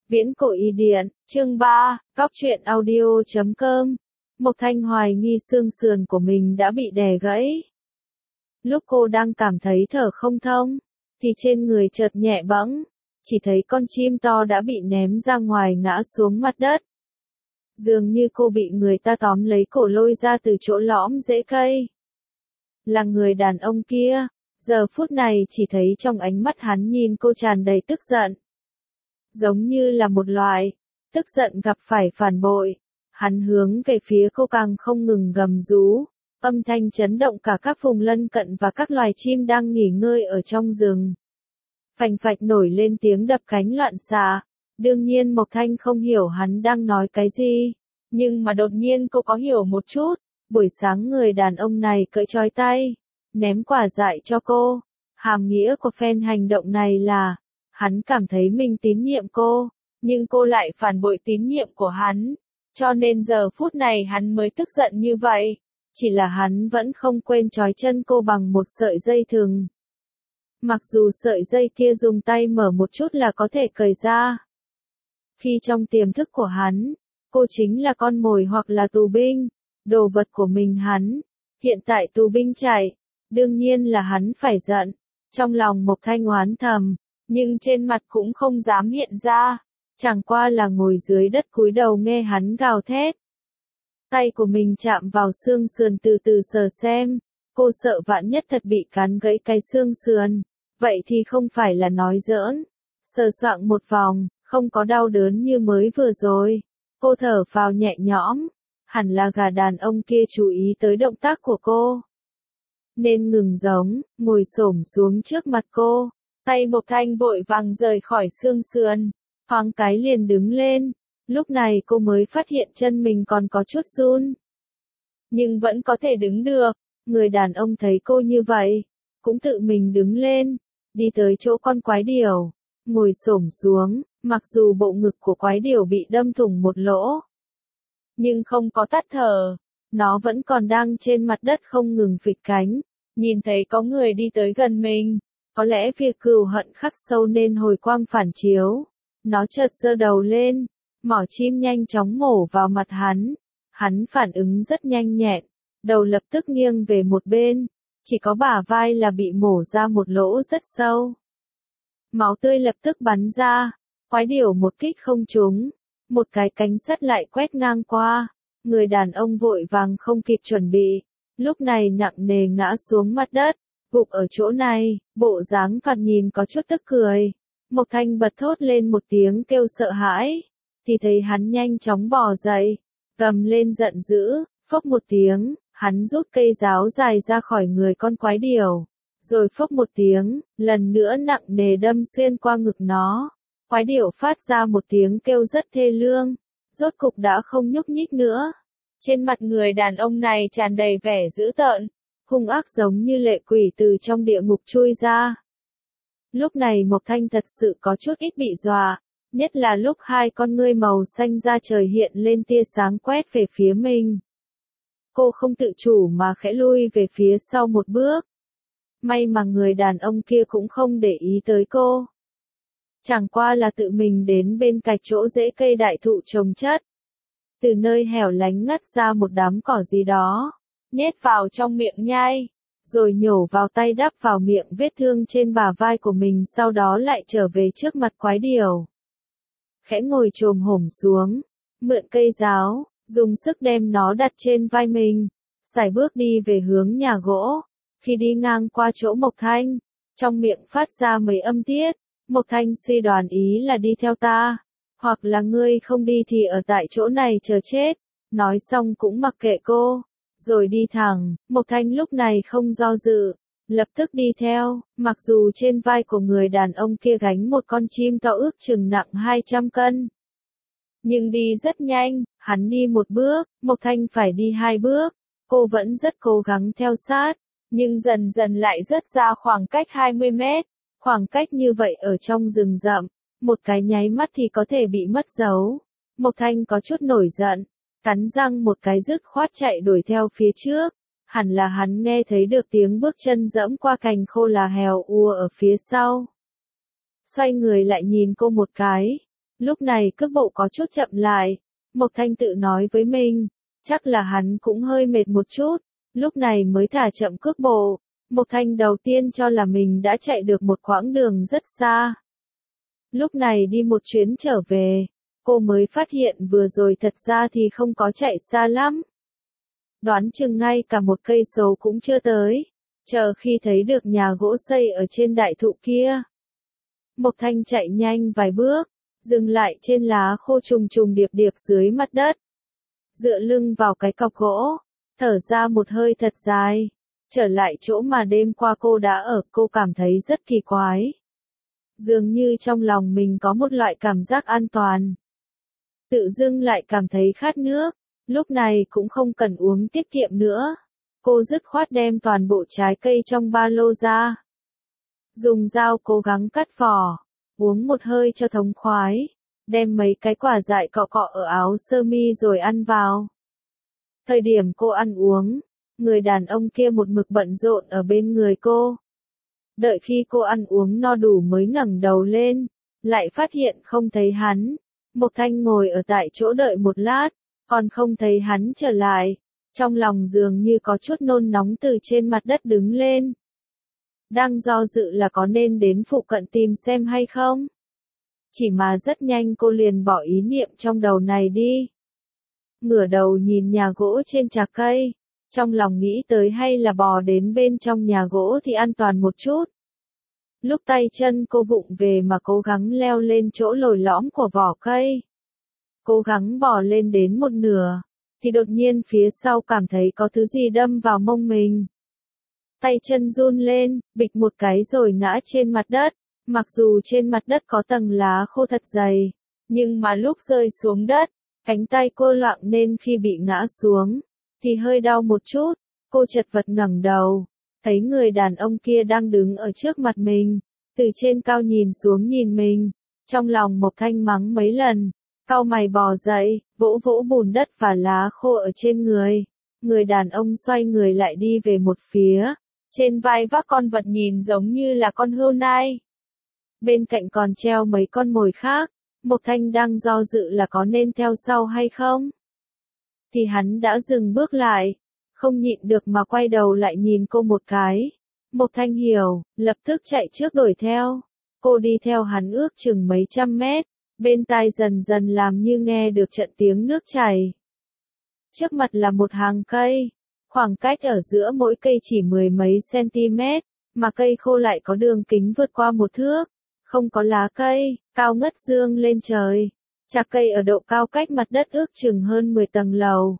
Viễn cổ y điện, chương 3, Góc truyện audio.com. Mộc Thanh hoài nghi xương sườn của mình đã bị đè gãy. Lúc cô đang cảm thấy thở không thông, thì trên người chợt nhẹ bẫng, chỉ thấy con chim to đã bị ném ra ngoài ngã xuống mặt đất. Dường như cô bị người ta tóm lấy cổ lôi ra từ chỗ lõm rễ cây. Là người đàn ông kia, giờ phút này chỉ thấy trong ánh mắt hắn nhìn cô tràn đầy tức giận. Giống như là một loại tức giận gặp phải phản bội, hắn hướng về phía cô càng không ngừng gầm rú, âm thanh chấn động cả các vùng lân cận và các loài chim đang nghỉ ngơi ở trong rừng. Phành phạch nổi lên tiếng đập cánh loạn xạ. Đương nhiên Mộc Thanh không hiểu hắn đang nói cái gì, nhưng mà đột nhiên cô có hiểu một chút. Buổi sáng người đàn ông này cởi trói tay, ném quả dại cho cô. Hàm nghĩa của phen hành động này là hắn cảm thấy mình tín nhiệm cô, nhưng cô lại phản bội tín nhiệm của hắn, cho nên giờ phút này hắn mới tức giận như vậy. Chỉ là hắn vẫn không quên trói chân cô bằng một sợi dây thừng. Mặc dù sợi dây kia dùng tay mở một chút là có thể cởi ra. Khi trong tiềm thức của hắn, cô chính là con mồi hoặc là tù binh, đồ vật của mình hắn. Hiện tại tù binh chạy, đương nhiên là hắn phải giận. Trong lòng Mộc Thanh oán thầm, nhưng trên mặt cũng không dám hiện ra, chẳng qua là ngồi dưới đất cúi đầu nghe hắn gào thét. Tay của mình chạm vào xương sườn từ từ sờ xem, cô sợ vạn nhất thật bị cắn gãy cái xương sườn, vậy thì không phải là nói giỡn. Sờ soạng một vòng, không có đau đớn như mới vừa rồi, cô thở phào nhẹ nhõm, hẳn là gà đàn ông kia chú ý tới động tác của cô. Nên ngừng giống, ngồi xổm xuống trước mặt cô. Tay Mộc Thanh vội vàng rời khỏi xương sườn, thoáng cái liền đứng lên. Lúc này cô mới phát hiện chân mình còn có chút run, nhưng vẫn có thể đứng được. Người đàn ông thấy cô như vậy, cũng tự mình đứng lên, đi tới chỗ con quái điểu, ngồi xổm xuống. Mặc dù bộ ngực của quái điểu bị đâm thủng một lỗ, nhưng không có tắt thở, nó vẫn còn đang trên mặt đất không ngừng phịch cánh. Nhìn thấy có người đi tới gần mình, có lẽ việc cừu hận khắc sâu nên hồi quang phản chiếu. Nó chợt giơ đầu lên, mỏ chim nhanh chóng mổ vào mặt hắn. Hắn phản ứng rất nhanh nhẹn, đầu lập tức nghiêng về một bên, chỉ có bả vai là bị mổ ra một lỗ rất sâu. Máu tươi lập tức bắn ra, quái điểu một kích không trúng, một cái cánh sắt lại quét ngang qua. Người đàn ông vội vàng không kịp chuẩn bị, lúc này nặng nề ngã xuống mặt đất, gục ở chỗ này, bộ dáng thoạt nhìn có chút tức cười. Mộc Thanh bật thốt lên một tiếng kêu sợ hãi, thì thấy hắn nhanh chóng bò dậy, gầm lên giận dữ, phốc một tiếng, hắn rút cây giáo dài ra khỏi người con quái điểu, rồi phốc một tiếng, lần nữa nặng nề đâm xuyên qua ngực nó. Quái điểu phát ra một tiếng kêu rất thê lương, rốt cục đã không nhúc nhích nữa. Trên mặt người đàn ông này tràn đầy vẻ dữ tợn, hung ác giống như lệ quỷ từ trong địa ngục chui ra. Lúc này Mộc Thanh thật sự có chút ít bị dọa, nhất là lúc hai con ngươi màu xanh da trời hiện lên tia sáng quét về phía mình. Cô không tự chủ mà khẽ lui về phía sau một bước. May mà người đàn ông kia cũng không để ý tới cô. Chẳng qua là tự mình đến bên cạnh chỗ rễ cây đại thụ trồng chất. Từ nơi hẻo lánh ngắt ra một đám cỏ gì đó, nhét vào trong miệng nhai, rồi nhổ vào tay đắp vào miệng vết thương trên bả vai của mình, sau đó lại trở về trước mặt quái điểu. Khẽ ngồi chồm hổm xuống, mượn cây giáo, dùng sức đem nó đặt trên vai mình, sải bước đi về hướng nhà gỗ. Khi đi ngang qua chỗ Mộc Thanh, trong miệng phát ra mấy âm tiết. Mộc Thanh suy đoán ý là đi theo ta, hoặc là ngươi không đi thì ở tại chỗ này chờ chết. Nói xong cũng mặc kệ cô, rồi đi thẳng. Mộc Thanh lúc này không do dự, lập tức đi theo. Mặc dù trên vai của người đàn ông kia gánh một con chim to ước chừng nặng 200 cân, nhưng đi rất nhanh. Hắn đi một bước, Mộc Thanh phải đi 2 bước. Cô vẫn rất cố gắng theo sát, nhưng dần dần lại rớt ra khoảng cách 20 mét. Khoảng cách như vậy ở trong rừng rậm, một cái nháy mắt thì có thể bị mất dấu. Mộc Thanh có chút nổi giận, cắn răng một cái dứt khoát chạy đuổi theo phía trước. Hẳn là hắn nghe thấy được tiếng bước chân dẫm qua cành khô là hèo ùa ở phía sau. Xoay người lại nhìn cô một cái, Lúc này cước bộ có chút chậm lại, Mộc Thanh tự nói với mình, chắc là hắn cũng hơi mệt một chút, lúc này mới thả chậm cước bộ. Mộc Thanh đầu tiên cho là mình đã chạy được một quãng đường rất xa. Lúc này đi một chuyến trở về, cô mới phát hiện vừa rồi thật ra thì không có chạy xa lắm. Đoán chừng ngay cả 1 cây số cũng chưa tới, chờ khi thấy được nhà gỗ xây ở trên đại thụ kia. Mộc Thanh chạy nhanh vài bước, dừng lại trên lá khô trùng trùng điệp điệp dưới mặt đất. Dựa lưng vào cái cọc gỗ, thở ra một hơi thật dài. Trở lại chỗ mà đêm qua cô đã ở, cô cảm thấy rất kỳ quái. Dường như trong lòng mình có một loại cảm giác an toàn. Tự dưng lại cảm thấy khát nước, lúc này cũng không cần uống tiết kiệm nữa. Cô dứt khoát đem toàn bộ trái cây trong ba lô ra. Dùng dao cố gắng cắt vỏ, uống một hơi cho thống khoái, đem mấy cái quả dại cọ cọ ở áo sơ mi rồi ăn vào. Thời điểm cô ăn uống, người đàn ông kia một mực bận rộn ở bên người cô. Đợi khi cô ăn uống no đủ mới ngẩng đầu lên, lại phát hiện không thấy hắn. Mộc Thanh ngồi ở tại chỗ đợi một lát, còn không thấy hắn trở lại. Trong lòng dường như có chút nôn nóng từ trên mặt đất đứng lên. Đang do dự là có nên đến phụ cận tìm xem hay không. Chỉ mà rất nhanh cô liền bỏ ý niệm trong đầu này đi. Ngửa đầu nhìn nhà gỗ trên chạc cây. Trong lòng nghĩ tới hay là bò đến bên trong nhà gỗ thì an toàn một chút. Lúc tay chân cô vụng về mà cố gắng leo lên chỗ lồi lõm của vỏ cây. Cố gắng bò lên đến một nửa, thì đột nhiên phía sau cảm thấy có thứ gì đâm vào mông mình. Tay chân run lên, bịch một cái rồi ngã trên mặt đất. Mặc dù trên mặt đất có tầng lá khô thật dày, nhưng mà lúc rơi xuống đất, cánh tay cô loạng nên khi bị ngã xuống thì hơi đau một chút. Cô chật vật ngẩng đầu, thấy người đàn ông kia đang đứng ở trước mặt mình, từ trên cao nhìn xuống nhìn mình. Trong lòng Mộc Thanh mắng mấy lần, cau mày bò dậy, vỗ vỗ bùn đất và lá khô ở trên người. Người đàn ông xoay người lại đi về một phía, trên vai vác con vật nhìn giống như là con hươu nai. Bên cạnh còn treo mấy con mồi khác. Mộc Thanh đang do dự là có nên theo sau hay không. Thì hắn đã dừng bước lại, không nhịn được mà quay đầu lại nhìn cô một cái. Mộc Thanh hiểu, lập tức chạy trước đuổi theo. Cô đi theo hắn ước chừng mấy trăm mét, bên tai dần dần làm như nghe được trận tiếng nước chảy. Trước mặt là một hàng cây, khoảng cách ở giữa mỗi cây chỉ 10 mấy cm, mà cây khô lại có đường kính vượt qua 1 thước. Không có lá cây, cao ngất dương lên trời. Chạc cây ở độ cao cách mặt đất ước chừng hơn 10 tầng lầu.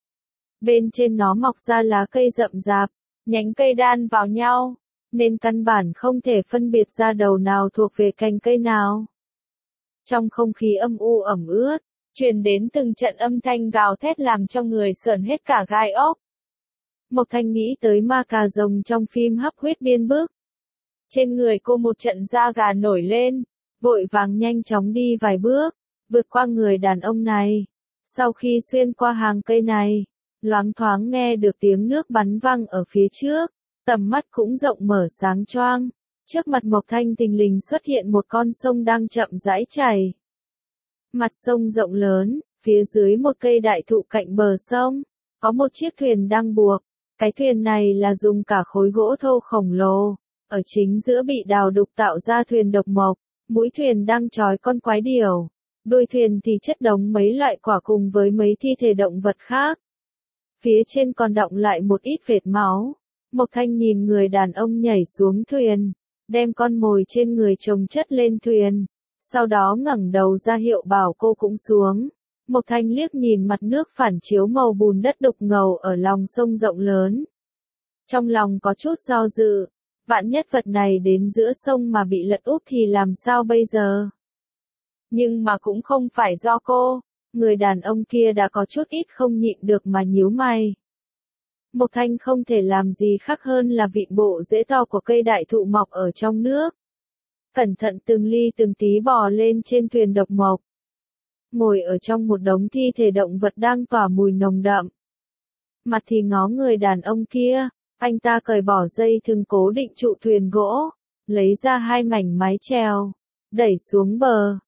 Bên trên nó mọc ra lá cây rậm rạp, nhánh cây đan vào nhau, nên căn bản không thể phân biệt ra đầu nào thuộc về cành cây nào. Trong không khí âm u ẩm ướt, truyền đến từng trận âm thanh gào thét làm cho người sởn hết cả gai óc. Mộc Thanh nghĩ tới ma cà rồng trong phim Hấp Huyết Biên Bức. Trên người cô một trận da gà nổi lên, vội vàng nhanh chóng đi vài bước, vượt qua người đàn ông này. Sau khi xuyên qua hàng cây này, loáng thoáng nghe được tiếng nước bắn văng ở phía trước, tầm mắt cũng rộng mở sáng choang. Trước mặt Mộc Thanh thình lình xuất hiện một con sông đang chậm rãi chảy. Mặt sông rộng lớn, phía dưới một cây đại thụ cạnh bờ sông, có một chiếc thuyền đang buộc. Cái thuyền này là dùng cả khối gỗ thô khổng lồ. Ở chính giữa bị đào đục tạo ra thuyền độc mộc, mũi thuyền đang trói con quái điểu, đuôi thuyền thì chất đống mấy loại quả cùng với mấy thi thể động vật khác. Phía trên còn đọng lại một ít vệt máu. Mộc Thanh nhìn người đàn ông nhảy xuống thuyền, đem con mồi trên người chồng chất lên thuyền, sau đó ngẩng đầu ra hiệu bảo cô cũng xuống. Mộc Thanh liếc nhìn mặt nước phản chiếu màu bùn đất đục ngầu ở lòng sông rộng lớn. Trong lòng có chút do dự. Vạn nhất vật này đến giữa sông mà bị lật úp thì làm sao bây giờ? Nhưng mà cũng không phải do cô, người đàn ông kia đã có chút ít không nhịn được mà nhíu mày. Mộc Thanh không thể làm gì khác hơn là vịn bộ rễ to của cây đại thụ mọc ở trong nước. Cẩn thận từng ly từng tí bò lên trên thuyền độc mộc. Ngồi ở trong một đống thi thể động vật đang tỏa mùi nồng đậm. Mặt thì ngó người đàn ông kia. Anh ta cởi bỏ dây thừng cố định trụ thuyền gỗ, lấy ra 2 mảnh mái chèo, đẩy xuống bờ,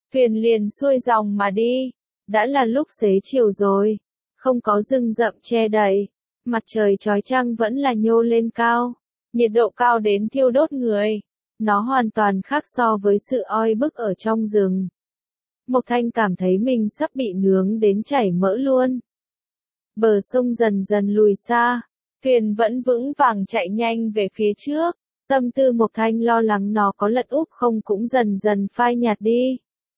thuyền liền xuôi dòng mà đi. Đã là lúc xế chiều rồi, không có rừng rậm che đậy, mặt trời chói chang vẫn là nhô lên cao, nhiệt độ cao đến thiêu đốt người. Nó hoàn toàn khác so với sự oi bức ở trong rừng. Mộc Thanh cảm thấy mình sắp bị nướng đến chảy mỡ luôn. Bờ sông dần dần lùi xa, thuyền vẫn vững vàng chạy nhanh về phía trước. Tâm tư Mộc Thanh lo lắng nó có lật úp không cũng dần dần phai nhạt đi.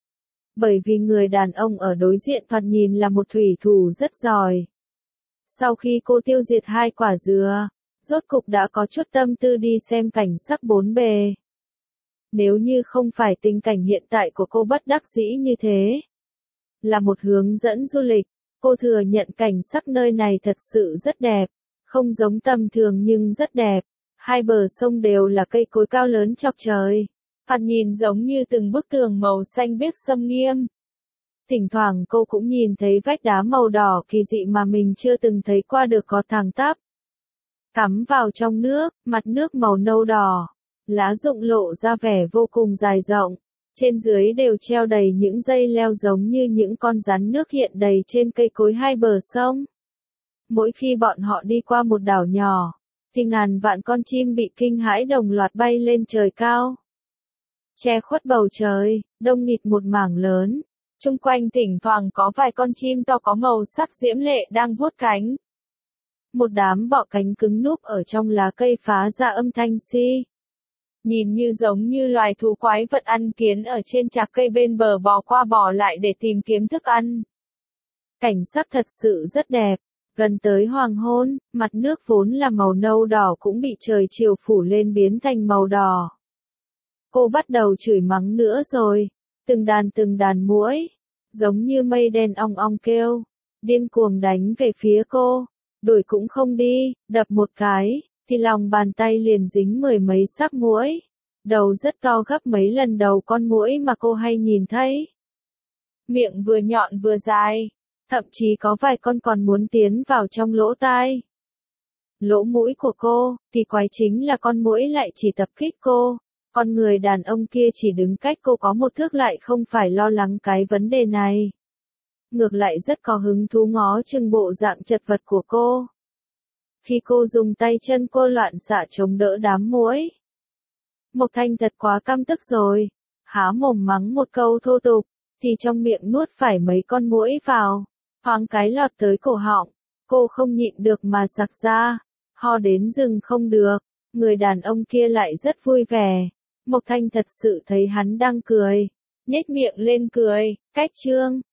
Bởi vì người đàn ông ở đối diện thoạt nhìn là một thủy thủ rất giỏi. Sau khi cô tiêu diệt 2 quả dừa, rốt cục đã có chút tâm tư đi xem cảnh sắc bốn bề. Nếu như không phải tình cảnh hiện tại của cô bất đắc dĩ như thế, là một hướng dẫn du lịch, cô thừa nhận cảnh sắc nơi này thật sự rất đẹp, không giống tầm thường nhưng rất đẹp. 2 bờ sông đều là cây cối cao lớn chọc trời, thoạt nhìn giống như từng bức tường màu xanh biếc xâm nghiêm. Thỉnh thoảng cô cũng nhìn thấy vách đá màu đỏ kỳ dị mà mình chưa từng thấy qua được có thẳng tắp. Cắm vào trong nước, mặt nước màu nâu đỏ, lá rụng lộ ra vẻ vô cùng dài rộng, trên dưới đều treo đầy những dây leo giống như những con rắn nước hiện đầy trên cây cối 2 bờ sông. Mỗi khi bọn họ đi qua một đảo nhỏ, thì ngàn vạn con chim bị kinh hãi đồng loạt bay lên trời cao. Che khuất bầu trời, đông nghịt một mảng lớn, chung quanh thỉnh thoảng có vài con chim to có màu sắc diễm lệ đang vuốt cánh. Một đám bọ cánh cứng núp ở trong lá cây phá ra âm thanh xi. Nhìn như giống như loài thú quái vật ăn kiến ở trên chạc cây bên bờ bò qua bò lại để tìm kiếm thức ăn. Cảnh sắc thật sự rất đẹp. Gần tới hoàng hôn, mặt nước vốn là màu nâu đỏ cũng bị trời chiều phủ lên biến thành màu đỏ. Cô bắt đầu chửi mắng nữa rồi. Từng đàn muỗi, giống như mây đen ong ong kêu, điên cuồng đánh về phía cô. Đuổi cũng không đi, đập một cái, thì lòng bàn tay liền dính 10 mấy xác muỗi. Đầu rất to gấp mấy lần đầu con muỗi mà cô hay nhìn thấy. Miệng vừa nhọn vừa dài. Thậm chí có vài con còn muốn tiến vào trong lỗ tai. Lỗ mũi của cô, thì quái chính là con muỗi lại chỉ tập kích cô. Con người đàn ông kia chỉ đứng cách cô có 1 thước lại không phải lo lắng cái vấn đề này. Ngược lại rất có hứng thú ngó chừng bộ dạng chật vật của cô. Khi cô dùng tay chân cô loạn xạ chống đỡ đám muỗi. Mộc Thanh thật quá căm tức rồi. Há mồm mắng một câu thô tục, thì trong miệng nuốt phải mấy con muỗi vào. Thoáng cái lọt tới cổ họng, cô không nhịn được mà sặc ra, ho đến dừng không được, người đàn ông kia lại rất vui vẻ. Mộc Thanh thật sự thấy hắn đang cười, nhếch miệng lên cười, cách trương.